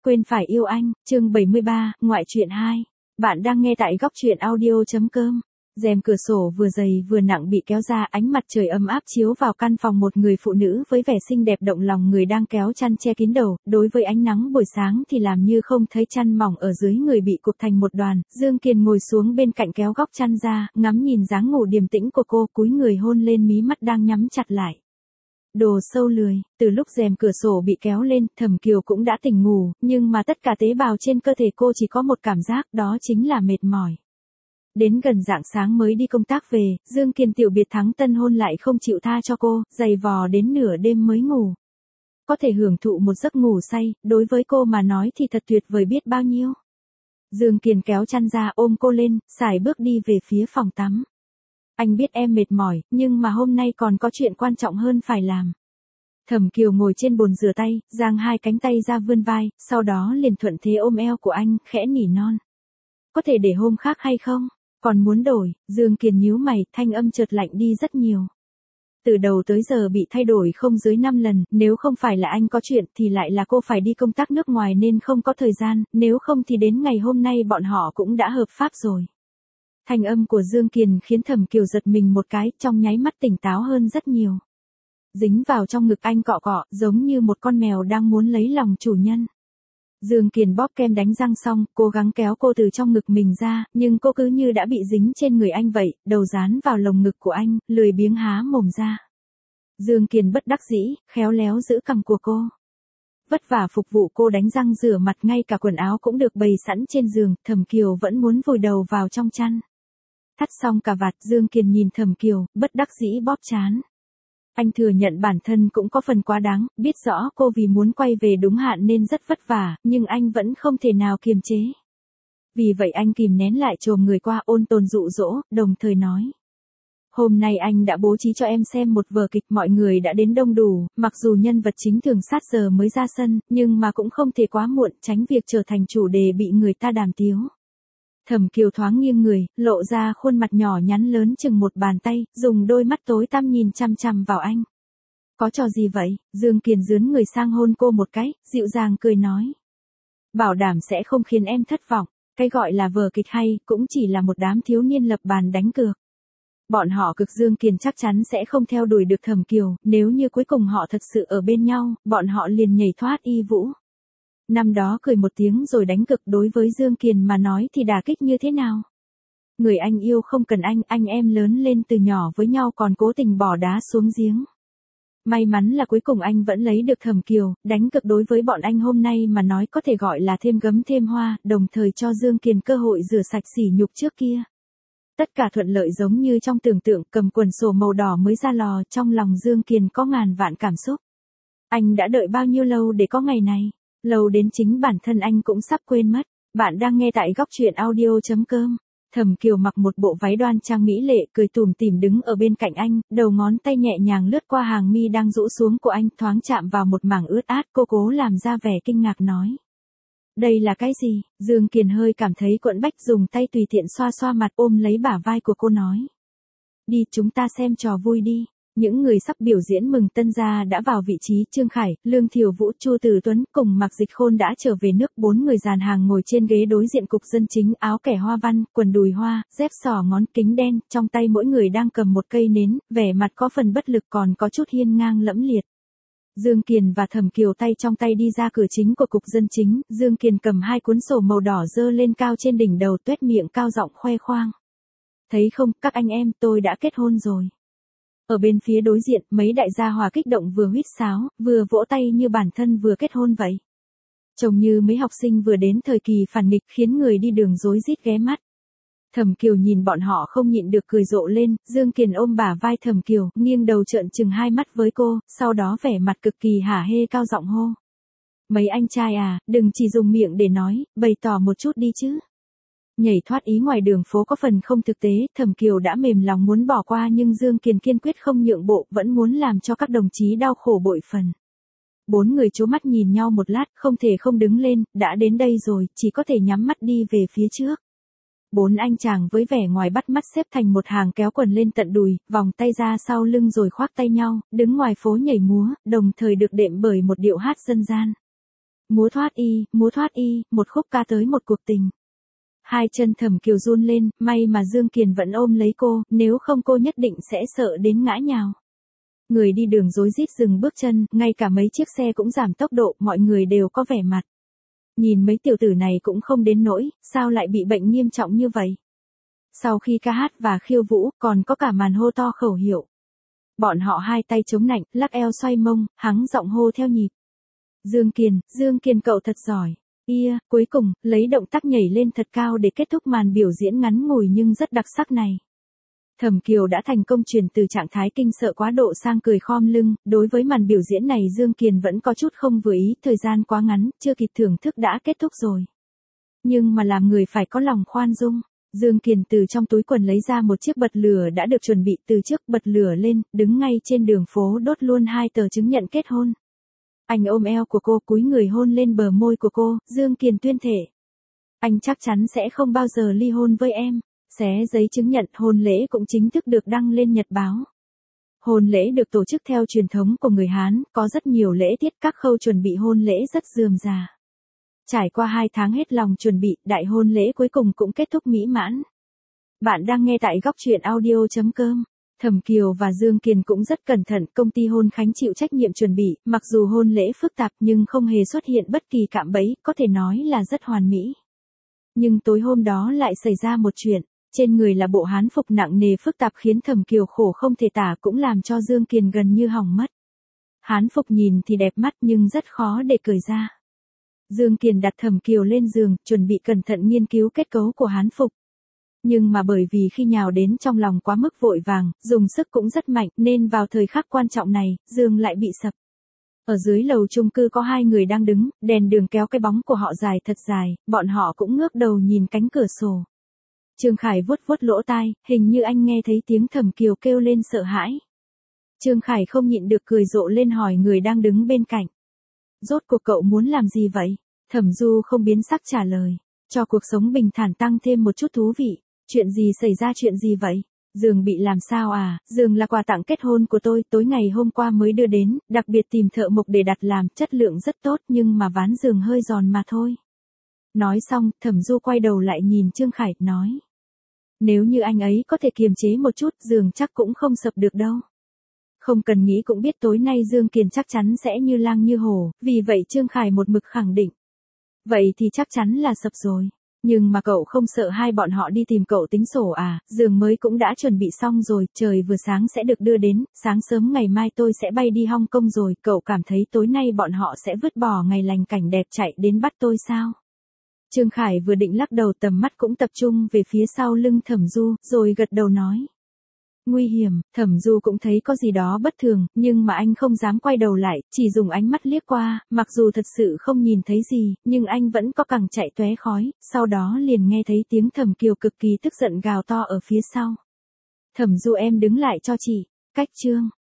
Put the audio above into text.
quên phải yêu anh, chương 73, ngoại truyện 2. Bạn đang nghe tại góc truyện audio.com. Rèm cửa sổ vừa dày vừa nặng bị kéo ra, ánh mặt trời ấm áp chiếu vào căn phòng một người phụ nữ với vẻ xinh đẹp động lòng người đang kéo chăn che kín đầu, đối với ánh nắng buổi sáng thì làm như không thấy chăn mỏng ở dưới người bị cụp thành một đoàn. Dương Kiền ngồi xuống bên cạnh kéo góc chăn ra, ngắm nhìn dáng ngủ điềm tĩnh của cô, cúi người hôn lên mí mắt đang nhắm chặt lại. Đồ sâu lười, từ lúc rèm cửa sổ bị kéo lên, Thẩm Kiều cũng đã tỉnh ngủ, nhưng mà tất cả tế bào trên cơ thể cô chỉ có một cảm giác, đó chính là mệt mỏi. Đến gần rạng sáng mới đi công tác về, Dương Kiền tiểu biệt thắng tân hôn lại không chịu tha cho cô, giày vò đến nửa đêm mới ngủ. Có thể hưởng thụ một giấc ngủ say, đối với cô mà nói thì thật tuyệt vời biết bao nhiêu. Dương Kiền kéo chăn ra ôm cô lên, sải bước đi về phía phòng tắm. Anh biết em mệt mỏi, nhưng mà hôm nay còn có chuyện quan trọng hơn phải làm. Thẩm Kiều ngồi trên bồn rửa tay, giang hai cánh tay ra vươn vai, sau đó liền thuận thế ôm eo của anh, khẽ nỉ non. Có thể để hôm khác hay không? Còn muốn đổi? Dương Kiền nhíu mày, thanh âm chợt lạnh đi rất nhiều. Từ đầu tới giờ bị thay đổi không dưới 5 lần, nếu không phải là anh có chuyện thì lại là cô phải đi công tác nước ngoài nên không có thời gian, nếu không thì đến ngày hôm nay bọn họ cũng đã hợp pháp rồi. Thanh âm của Dương Kiền khiến Thẩm Kiều giật mình một cái, trong nháy mắt tỉnh táo hơn rất nhiều. Dính vào trong ngực anh cọ cọ, giống như một con mèo đang muốn lấy lòng chủ nhân. Dương Kiền bóp kem đánh răng xong, cố gắng kéo cô từ trong ngực mình ra, nhưng cô cứ như đã bị dính trên người anh vậy, đầu dán vào lồng ngực của anh, lười biếng há mồm ra. Dương Kiền bất đắc dĩ, khéo léo giữ cằm của cô. Vất vả phục vụ cô đánh răng rửa mặt, ngay cả quần áo cũng được bày sẵn trên giường, Thẩm Kiều vẫn muốn vùi đầu vào trong chăn. Thắt xong cà vạt, Dương Kiền nhìn Thẩm Kiều, bất đắc dĩ bóp trán. Anh thừa nhận bản thân cũng có phần quá đáng, biết rõ cô vì muốn quay về đúng hạn nên rất vất vả, nhưng anh vẫn không thể nào kiềm chế. Vì vậy anh kìm nén lại chồm người qua ôn tồn dụ dỗ, đồng thời nói. Hôm nay anh đã bố trí cho em xem một vở kịch, mọi người đã đến đông đủ, mặc dù nhân vật chính thường sát giờ mới ra sân, nhưng mà cũng không thể quá muộn, tránh việc trở thành chủ đề bị người ta đàm tiếu. Thẩm Kiều thoáng nghiêng người, lộ ra khuôn mặt nhỏ nhắn lớn chừng một bàn tay, dùng đôi mắt tối tăm nhìn chằm chằm vào anh. Có trò gì vậy? Dương Kiền dướn người sang hôn cô một cái, dịu dàng cười nói. Bảo đảm sẽ không khiến em thất vọng, cái gọi là vở kịch hay, cũng chỉ là một đám thiếu niên lập bàn đánh cược. Bọn họ cực Dương Kiền chắc chắn sẽ không theo đuổi được Thẩm Kiều, nếu như cuối cùng họ thật sự ở bên nhau, bọn họ liền nhảy thoát y vũ. Năm đó cười một tiếng rồi đánh cực, đối với Dương Kiền mà nói thì đả kích như thế nào? Người anh yêu không cần anh em lớn lên từ nhỏ với nhau còn cố tình bỏ đá xuống giếng. May mắn là cuối cùng anh vẫn lấy được Thẩm Kiều, đánh cực đối với bọn anh hôm nay mà nói có thể gọi là thêm gấm thêm hoa, đồng thời cho Dương Kiền cơ hội rửa sạch sỉ nhục trước kia. Tất cả thuận lợi giống như trong tưởng tượng, cầm quần sổ màu đỏ mới ra lò, trong lòng Dương Kiền có ngàn vạn cảm xúc. Anh đã đợi bao nhiêu lâu để có ngày này? Lâu đến chính bản thân anh cũng sắp quên mất. Bạn đang nghe tại góc truyện audio.com. Thẩm Kiều mặc một bộ váy đoan trang mỹ lệ, cười tủm tỉm đứng ở bên cạnh anh, đầu ngón tay nhẹ nhàng lướt qua hàng mi đang rũ xuống của anh, thoáng chạm vào một mảng ướt át, cô cố làm ra vẻ kinh ngạc nói. Đây là cái gì? Dương Kiền hơi cảm thấy quẫn bách, dùng tay tùy tiện xoa xoa mặt, ôm lấy bả vai của cô nói. Đi, chúng ta xem trò vui đi. Những người sắp biểu diễn mừng tân gia đã vào vị trí, Trương Khải, Lương Thiều Vũ, Chu Từ Tuấn cùng Mạc Dịch Khôn đã trở về nước, 4 người dàn hàng ngồi trên ghế đối diện cục dân chính, áo kẻ hoa văn, quần đùi hoa, dép sỏ ngón, kính đen, trong tay mỗi người đang cầm một cây nến, vẻ mặt có phần bất lực còn có chút hiên ngang lẫm liệt. Dương Kiền và Thẩm Kiều tay trong tay đi ra cửa chính của cục dân chính, Dương Kiền cầm 2 cuốn sổ màu đỏ dơ lên cao trên đỉnh đầu, tuét miệng cao giọng khoe khoang. Thấy không, các anh em, tôi đã kết hôn rồi. Ở bên phía đối diện, mấy đại gia hòa kích động vừa huýt sáo, vừa vỗ tay như bản thân vừa kết hôn vậy. Trông như mấy học sinh vừa đến thời kỳ phản nghịch, khiến người đi đường rối rít ghé mắt. Thẩm Kiều nhìn bọn họ không nhịn được cười rộ lên, Dương Kiền ôm bả vai Thẩm Kiều, nghiêng đầu trợn trừng hai mắt với cô, sau đó vẻ mặt cực kỳ hả hê cao giọng hô. Mấy anh trai à, đừng chỉ dùng miệng để nói, bày tỏ một chút đi chứ. Nhảy thoát ý ngoài đường phố có phần không thực tế, Thẩm Kiều đã mềm lòng muốn bỏ qua nhưng Dương Kiền kiên quyết không nhượng bộ, vẫn muốn làm cho các đồng chí đau khổ bội phần. 4 người trố mắt nhìn nhau một lát, không thể không đứng lên, đã đến đây rồi, chỉ có thể nhắm mắt đi về phía trước. 4 anh chàng với vẻ ngoài bắt mắt xếp thành một hàng, kéo quần lên tận đùi, vòng tay ra sau lưng rồi khoác tay nhau, đứng ngoài phố nhảy múa, đồng thời được đệm bởi một điệu hát dân gian. múa thoát y, một khúc ca tới một cuộc tình. Hai chân Thẩm Kiều run lên, may mà Dương Kiền vẫn ôm lấy cô, nếu không cô nhất định sẽ sợ đến ngã nhào. Người đi đường rối rít dừng bước chân, ngay cả mấy chiếc xe cũng giảm tốc độ, mọi người đều có vẻ mặt. Nhìn mấy tiểu tử này cũng không đến nỗi, sao lại bị bệnh nghiêm trọng như vậy? Sau khi ca hát và khiêu vũ, còn có cả màn hô to khẩu hiệu. Bọn họ hai tay chống nạnh, lắc eo xoay mông, hắng giọng hô theo nhịp. Dương Kiền cậu thật giỏi. Cuối cùng, lấy động tác nhảy lên thật cao để kết thúc màn biểu diễn ngắn ngủi nhưng rất đặc sắc này. Thẩm Kiều đã thành công chuyển từ trạng thái kinh sợ quá độ sang cười khom lưng, đối với màn biểu diễn này Dương Kiền vẫn có chút không vừa ý, thời gian quá ngắn, chưa kịp thưởng thức đã kết thúc rồi. Nhưng mà làm người phải có lòng khoan dung. Dương Kiền từ trong túi quần lấy ra một chiếc bật lửa đã được chuẩn bị từ trước, bật lửa lên, đứng ngay trên đường phố đốt luôn 2 tờ chứng nhận kết hôn. Anh ôm eo của cô, cúi người hôn lên bờ môi của cô, Dương Kiền tuyên thệ. Anh chắc chắn sẽ không bao giờ ly hôn với em. Xé giấy chứng nhận, hôn lễ cũng chính thức được đăng lên nhật báo. Hôn lễ được tổ chức theo truyền thống của người Hán, có rất nhiều lễ tiết, các khâu chuẩn bị hôn lễ rất rườm rà. Trải qua 2 tháng hết lòng chuẩn bị, đại hôn lễ cuối cùng cũng kết thúc mỹ mãn. Bạn đang nghe tại góc truyện audio.com. Thẩm Kiều và Dương Kiền cũng rất cẩn thận, công ty Hôn Khánh chịu trách nhiệm chuẩn bị, mặc dù hôn lễ phức tạp nhưng không hề xuất hiện bất kỳ cạm bẫy, có thể nói là rất hoàn mỹ. Nhưng tối hôm đó lại xảy ra một chuyện, trên người là bộ hán phục nặng nề phức tạp khiến Thẩm Kiều khổ không thể tả, cũng làm cho Dương Kiền gần như hỏng mất. Hán phục nhìn thì đẹp mắt nhưng rất khó để cởi ra. Dương Kiền đặt Thẩm Kiều lên giường, chuẩn bị cẩn thận nghiên cứu kết cấu của hán phục. Nhưng mà bởi vì khi nhào đến trong lòng quá mức vội vàng, dùng sức cũng rất mạnh, nên vào thời khắc quan trọng này, giường lại bị sập. Ở dưới lầu chung cư có 2 người đang đứng, đèn đường kéo cái bóng của họ dài thật dài, bọn họ cũng ngước đầu nhìn cánh cửa sổ. Trương Khải vuốt vuốt lỗ tai, hình như anh nghe thấy tiếng Thẩm Kiều kêu lên sợ hãi. Trương Khải không nhịn được cười rộ lên hỏi người đang đứng bên cạnh. Rốt cuộc cậu muốn làm gì vậy? Thẩm Du không biến sắc trả lời. Cho cuộc sống bình thản tăng thêm một chút thú vị. Chuyện gì xảy ra, chuyện gì vậy? Giường bị làm sao à? Giường là quà tặng kết hôn của tôi, tối ngày hôm qua mới đưa đến, đặc biệt tìm thợ mộc để đặt làm, chất lượng rất tốt nhưng mà ván giường hơi giòn mà thôi. Nói xong, Thẩm Du quay đầu lại nhìn Trương Khải, nói. Nếu như anh ấy có thể kiềm chế một chút, giường chắc cũng không sập được đâu. Không cần nghĩ cũng biết tối nay Dương Kiền chắc chắn sẽ như lang như hổ, vì vậy Trương Khải một mực khẳng định. Vậy thì chắc chắn là sập rồi. Nhưng mà cậu không sợ hai bọn họ đi tìm cậu tính sổ à? Giường mới cũng đã chuẩn bị xong rồi, trời vừa sáng sẽ được đưa đến, sáng sớm ngày mai tôi sẽ bay đi Hong Kong rồi, cậu cảm thấy tối nay bọn họ sẽ vứt bỏ ngày lành cảnh đẹp chạy đến bắt tôi sao? Trương Khải vừa định lắc đầu, tầm mắt cũng tập trung về phía sau lưng Thẩm Du, rồi gật đầu nói. Nguy hiểm. Thẩm Du cũng thấy có gì đó bất thường, nhưng mà anh không dám quay đầu lại, chỉ dùng ánh mắt liếc qua, mặc dù thật sự không nhìn thấy gì, nhưng anh vẫn có cẳng chạy tóe khói, sau đó liền nghe thấy tiếng Thẩm Kiều cực kỳ tức giận gào to ở phía sau. Thẩm Du, em đứng lại cho chị. Cách Trương